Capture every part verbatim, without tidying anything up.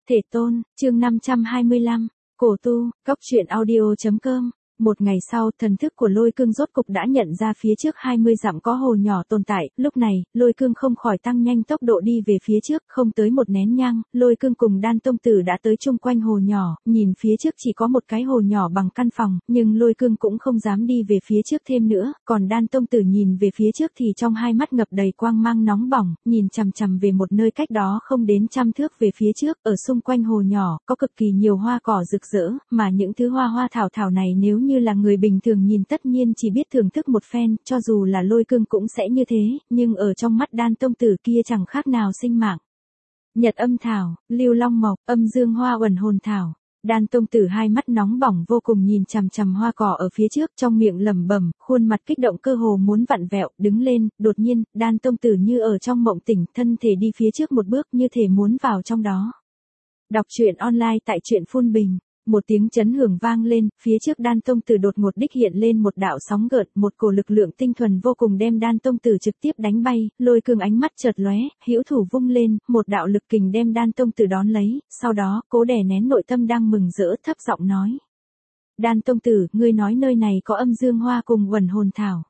Thể tôn, chương năm trăm hai mươi lăm, cổ tu, cóc truyện audio chấm com. Một ngày sau, thần thức của Lôi Cương rốt cục đã nhận ra phía trước hai mươi dặm có hồ nhỏ tồn tại, lúc này, Lôi Cương không khỏi tăng nhanh tốc độ đi về phía trước, không tới một nén nhang, Lôi Cương cùng Đan Tông Tử đã tới chung quanh hồ nhỏ, nhìn phía trước chỉ có một cái hồ nhỏ bằng căn phòng, nhưng Lôi Cương cũng không dám đi về phía trước thêm nữa, còn Đan Tông Tử nhìn về phía trước thì trong hai mắt ngập đầy quang mang nóng bỏng, nhìn chằm chằm về một nơi cách đó không đến trăm thước về phía trước, ở xung quanh hồ nhỏ, có cực kỳ nhiều hoa cỏ rực rỡ, mà những thứ hoa hoa thảo thảo này nếu như là người bình thường nhìn tất nhiên chỉ biết thưởng thức một phen, cho dù là Lôi Cương cũng sẽ như thế, nhưng ở trong mắt Đan Tông Tử kia chẳng khác nào sinh mạng. Nhật âm thảo, lưu long mộc, âm dương hoa uẩn hồn thảo. Đan Tông Tử hai mắt nóng bỏng vô cùng nhìn chằm chằm hoa cỏ ở phía trước, trong miệng lẩm bẩm, khuôn mặt kích động cơ hồ muốn vặn vẹo, đứng lên, đột nhiên, Đan Tông Tử như ở trong mộng tỉnh, thân thể đi phía trước một bước như thể muốn vào trong đó. Đọc truyện online tại truyện Phun Bình. Một tiếng chấn hưởng vang lên, phía trước Đan Tông Tử đột ngột đích hiện lên một đạo sóng gợn, một cổ lực lượng tinh thuần vô cùng đem Đan Tông Tử trực tiếp đánh bay, Lôi Cương ánh mắt chợt lóe, hữu thủ vung lên, một đạo lực kình đem Đan Tông Tử đón lấy, sau đó, cố đè nén nội tâm đang mừng rỡ thấp giọng nói. Đan Tông Tử, ngươi nói nơi này có âm dương hoa cùng uẩn hồn thảo.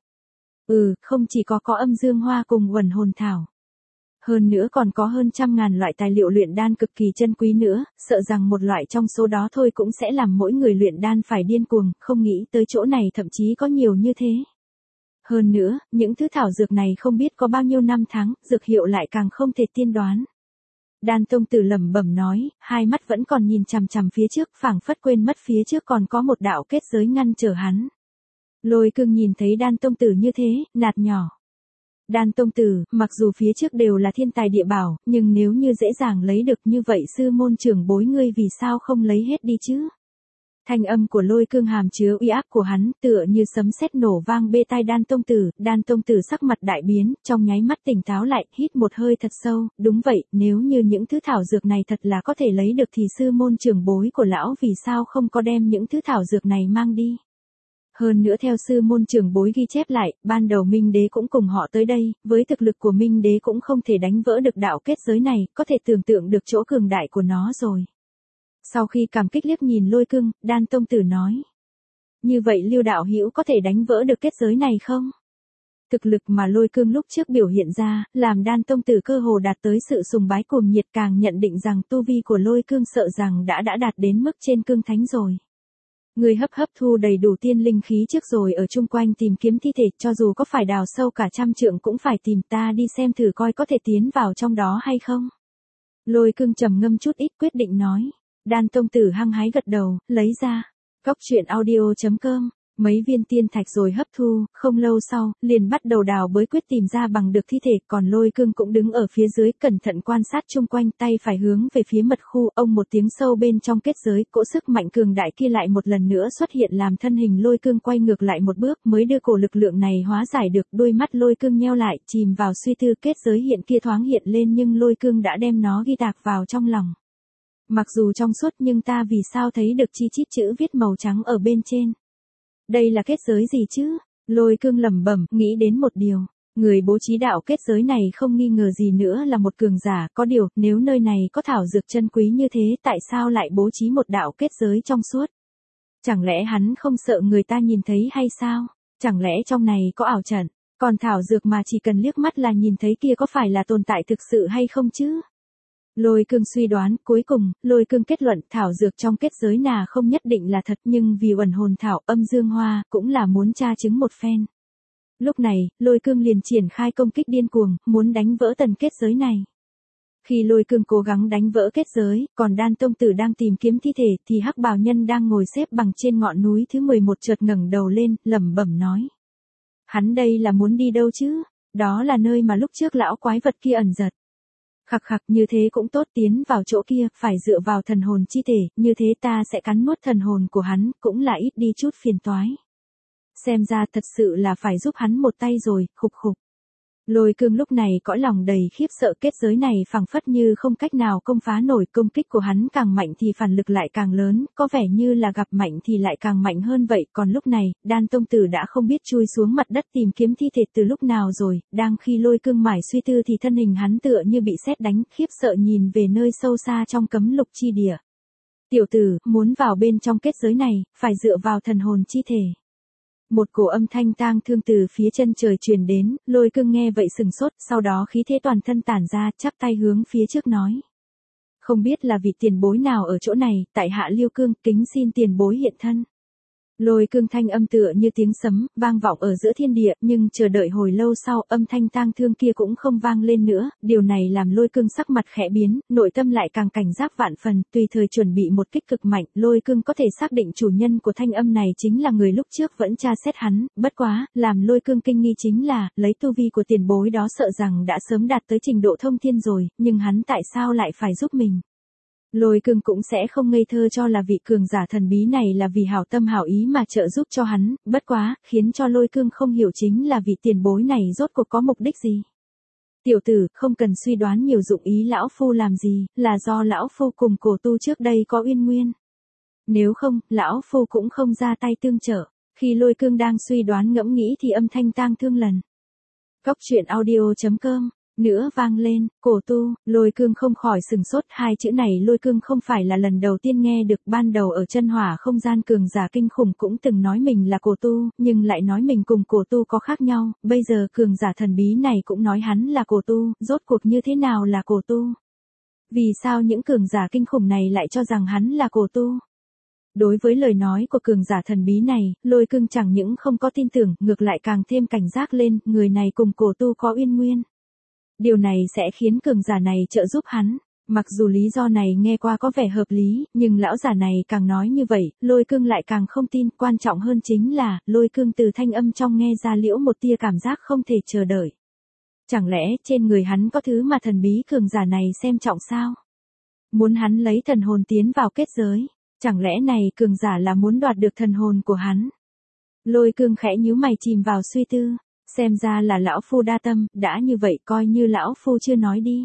Ừ, không chỉ có có âm dương hoa cùng uẩn hồn thảo. Hơn nữa còn có hơn trăm ngàn loại tài liệu luyện đan cực kỳ chân quý nữa, sợ rằng một loại trong số đó thôi cũng sẽ làm mỗi người luyện đan phải điên cuồng, không nghĩ tới chỗ này thậm chí có nhiều như thế. Hơn nữa, những thứ thảo dược này không biết có bao nhiêu năm tháng, dược hiệu lại càng không thể tiên đoán. Đan Tông Tử lẩm bẩm nói, hai mắt vẫn còn nhìn chằm chằm phía trước, phảng phất quên mất phía trước còn có một đạo kết giới ngăn trở hắn. Lôi Cương nhìn thấy Đan Tông Tử như thế, nạt nhỏ. Đan Tông Tử, mặc dù phía trước đều là thiên tài địa bảo, nhưng nếu như dễ dàng lấy được như vậy sư môn trưởng bối ngươi vì sao không lấy hết đi chứ? Thanh âm của Lôi Cương hàm chứa uy áp của hắn, tựa như sấm sét nổ vang bê tai Đan Tông Tử, Đan Tông Tử sắc mặt đại biến, trong nháy mắt tỉnh táo lại, hít một hơi thật sâu, đúng vậy, nếu như những thứ thảo dược này thật là có thể lấy được thì sư môn trưởng bối của lão vì sao không có đem những thứ thảo dược này mang đi? Hơn nữa theo sư môn trưởng bối ghi chép lại, ban đầu Minh Đế cũng cùng họ tới đây, với thực lực của Minh Đế cũng không thể đánh vỡ được đạo kết giới này, có thể tưởng tượng được chỗ cường đại của nó rồi. Sau khi cảm kích liếc nhìn Lôi Cương, Đan Tông Tử nói. Như vậy Lưu đạo hữu có thể đánh vỡ được kết giới này không? Thực lực mà Lôi Cương lúc trước biểu hiện ra, làm Đan Tông Tử cơ hồ đạt tới sự sùng bái cuồng nhiệt, càng nhận định rằng tu vi của Lôi Cương sợ rằng đã đã đạt đến mức trên cương thánh rồi. Người hấp hấp thu đầy đủ tiên linh khí trước rồi ở chung quanh tìm kiếm thi thể, cho dù có phải đào sâu cả trăm trượng cũng phải tìm, ta đi xem thử coi có thể tiến vào trong đó hay không. Lôi Cương trầm ngâm chút ít quyết định nói. Đan Tông Tử hăng hái gật đầu, lấy ra. Cóc truyện audio chấm com. Mấy viên tiên thạch rồi hấp thu, không lâu sau, liền bắt đầu đào bới quyết tìm ra bằng được thi thể, còn Lôi Cương cũng đứng ở phía dưới, cẩn thận quan sát chung quanh, tay phải hướng về phía mật khu, ông một tiếng sâu bên trong kết giới, cỗ sức mạnh cường đại kia lại một lần nữa xuất hiện làm thân hình Lôi Cương quay ngược lại một bước, mới đưa cổ lực lượng này hóa giải được, đôi mắt Lôi Cương nheo lại, chìm vào suy tư, kết giới hiện kia thoáng hiện lên nhưng Lôi Cương đã đem nó ghi tạc vào trong lòng. Mặc dù trong suốt nhưng ta vì sao thấy được chi chít chữ viết màu trắng ở bên trên? Đây là kết giới gì chứ? Lôi Cương lẩm bẩm, nghĩ đến một điều. Người bố trí đạo kết giới này không nghi ngờ gì nữa là một cường giả, có điều, nếu nơi này có thảo dược chân quý như thế tại sao lại bố trí một đạo kết giới trong suốt? Chẳng lẽ hắn không sợ người ta nhìn thấy hay sao? Chẳng lẽ trong này có ảo trận? Còn thảo dược mà chỉ cần liếc mắt là nhìn thấy kia có phải là tồn tại thực sự hay không chứ? Lôi Cương suy đoán, cuối cùng, Lôi Cương kết luận thảo dược trong kết giới nà không nhất định là thật nhưng vì uẩn hồn thảo âm dương hoa cũng là muốn tra chứng một phen. Lúc này, Lôi Cương liền triển khai công kích điên cuồng, muốn đánh vỡ tần kết giới này. Khi Lôi Cương cố gắng đánh vỡ kết giới, còn Đan Tông Tử đang tìm kiếm thi thể thì Hắc Bào Nhân đang ngồi xếp bằng trên ngọn núi thứ mười một chợt ngẩng đầu lên, lẩm bẩm nói. Hắn đây là muốn đi đâu chứ? Đó là nơi mà lúc trước lão quái vật kia ẩn giật. Khặc khặc như thế cũng tốt, tiến vào chỗ kia, phải dựa vào thần hồn chi thể, như thế ta sẽ cắn nuốt thần hồn của hắn, cũng là ít đi chút phiền toái. Xem ra thật sự là phải giúp hắn một tay rồi, khục khục. Lôi cương lúc này cõi lòng đầy khiếp sợ, kết giới này phảng phất như không cách nào công phá nổi, công kích của hắn càng mạnh thì phản lực lại càng lớn, có vẻ như là gặp mạnh thì lại càng mạnh hơn vậy. Còn lúc này, Đan tông tử đã không biết chui xuống mặt đất tìm kiếm thi thể từ lúc nào rồi, đang khi lôi cương mải suy tư thì thân hình hắn tựa như bị sét đánh, khiếp sợ nhìn về nơi sâu xa trong cấm lục chi địa. Tiểu tử, muốn vào bên trong kết giới này, phải dựa vào thần hồn chi thể. Một cổ âm thanh tang thương từ phía chân trời truyền đến, lôi cương nghe vậy sừng sốt, sau đó khí thế toàn thân tản ra, chắp tay hướng phía trước nói. Không biết là vị tiền bối nào ở chỗ này, tại hạ Liêu Cương, kính xin tiền bối hiện thân. Lôi cương thanh âm tựa như tiếng sấm, vang vọng ở giữa thiên địa, nhưng chờ đợi hồi lâu sau, âm thanh tang thương kia cũng không vang lên nữa, điều này làm lôi cương sắc mặt khẽ biến, nội tâm lại càng cảnh giác vạn phần, tùy thời chuẩn bị một kích cực mạnh, lôi cương có thể xác định chủ nhân của thanh âm này chính là người lúc trước vẫn tra xét hắn, bất quá, làm lôi cương kinh nghi chính là, lấy tu vi của tiền bối đó sợ rằng đã sớm đạt tới trình độ thông thiên rồi, nhưng hắn tại sao lại phải giúp mình? Lôi cương cũng sẽ không ngây thơ cho là vị cường giả thần bí này là vì hảo tâm hảo ý mà trợ giúp cho hắn, bất quá, khiến cho lôi cương không hiểu chính là vị tiền bối này rốt cuộc có mục đích gì. Tiểu tử, không cần suy đoán nhiều, dụng ý lão phu làm gì, là do lão phu cùng cổ tu trước đây có uyên nguyên. Nếu không, lão phu cũng không ra tay tương trợ. Khi lôi cương đang suy đoán ngẫm nghĩ thì âm thanh tang thương lần Cóc truyện audio chấm com nữa vang lên, cổ tu, lôi cương không khỏi sừng sốt, hai chữ này lôi cương không phải là lần đầu tiên nghe được, ban đầu ở chân hỏa không gian cường giả kinh khủng cũng từng nói mình là cổ tu, nhưng lại nói mình cùng cổ tu có khác nhau, bây giờ cường giả thần bí này cũng nói hắn là cổ tu, rốt cuộc như thế nào là cổ tu? Vì sao những cường giả kinh khủng này lại cho rằng hắn là cổ tu? Đối với lời nói của cường giả thần bí này, lôi cương chẳng những không có tin tưởng, ngược lại càng thêm cảnh giác lên, người này cùng cổ tu có uyên nguyên. Điều này sẽ khiến cường giả này trợ giúp hắn. Mặc dù lý do này nghe qua có vẻ hợp lý, nhưng lão giả này càng nói như vậy, lôi cương lại càng không tin. Quan trọng hơn chính là, lôi cương từ thanh âm trong nghe ra liễu một tia cảm giác không thể chờ đợi. Chẳng lẽ trên người hắn có thứ mà thần bí cường giả này xem trọng sao? Muốn hắn lấy thần hồn tiến vào kết giới. Chẳng lẽ này cường giả là muốn đoạt được thần hồn của hắn? Lôi cương khẽ nhíu mày chìm vào suy tư. Xem ra là lão phu đa tâm, đã như vậy coi như lão phu chưa nói đi.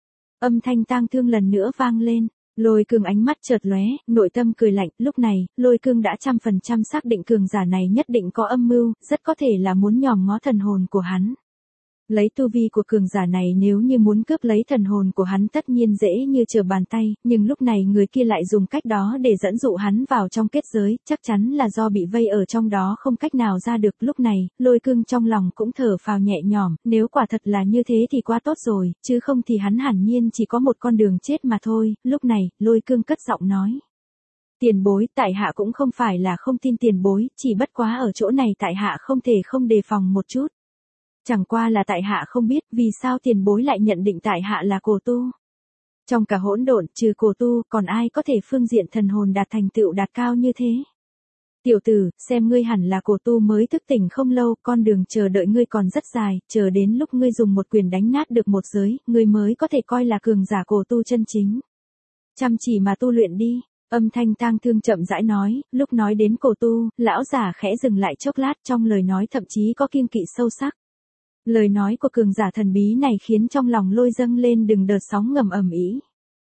Âm thanh tang thương lần nữa vang lên, lôi cương ánh mắt chợt lóe, nội tâm cười lạnh, lúc này, lôi cương đã trăm phần trăm xác định cường giả này nhất định có âm mưu, rất có thể là muốn nhòm ngó thần hồn của hắn. Lấy tu vi của cường giả này nếu như muốn cướp lấy thần hồn của hắn tất nhiên dễ như trở bàn tay, nhưng lúc này người kia lại dùng cách đó để dẫn dụ hắn vào trong kết giới, chắc chắn là do bị vây ở trong đó không cách nào ra được. Lúc này, lôi cương trong lòng cũng thở phào nhẹ nhõm, nếu quả thật là như thế thì quá tốt rồi, chứ không thì hắn hẳn nhiên chỉ có một con đường chết mà thôi. Lúc này, lôi cương cất giọng nói. Tiền bối, tại hạ cũng không phải là không tin tiền bối, chỉ bất quá ở chỗ này tại hạ không thể không đề phòng một chút. Chẳng qua là tại hạ không biết vì sao tiền bối lại nhận định tại hạ là cổ tu. Trong cả hỗn độn trừ cổ tu còn ai có thể phương diện thần hồn đạt thành tựu đạt cao như thế. Tiểu tử, xem ngươi hẳn là cổ tu mới thức tỉnh không lâu, con đường chờ đợi ngươi còn rất dài, chờ đến lúc ngươi dùng một quyền đánh nát được một giới, ngươi mới có thể coi là cường giả cổ tu chân chính. Chăm chỉ mà tu luyện đi. Âm thanh tang thương chậm rãi nói, lúc nói đến cổ tu, lão giả khẽ dừng lại chốc lát, trong lời nói thậm chí có kiêng kỵ sâu sắc. Lời nói của cường giả thần bí này khiến trong lòng lôi dâng lên từng đợt sóng ngầm ầm ĩ.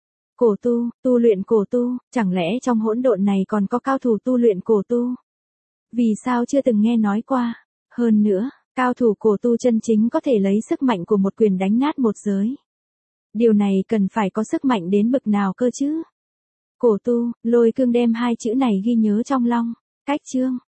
Cổ tu, tu luyện cổ tu, chẳng lẽ trong hỗn độn này còn có cao thủ tu luyện cổ tu? Vì sao chưa từng nghe nói qua? Hơn nữa, cao thủ cổ tu chân chính có thể lấy sức mạnh của một quyền đánh nát một giới. Điều này cần phải có sức mạnh đến bực nào cơ chứ? Cổ tu, lôi cương đem hai chữ này ghi nhớ trong lòng. Cách chương.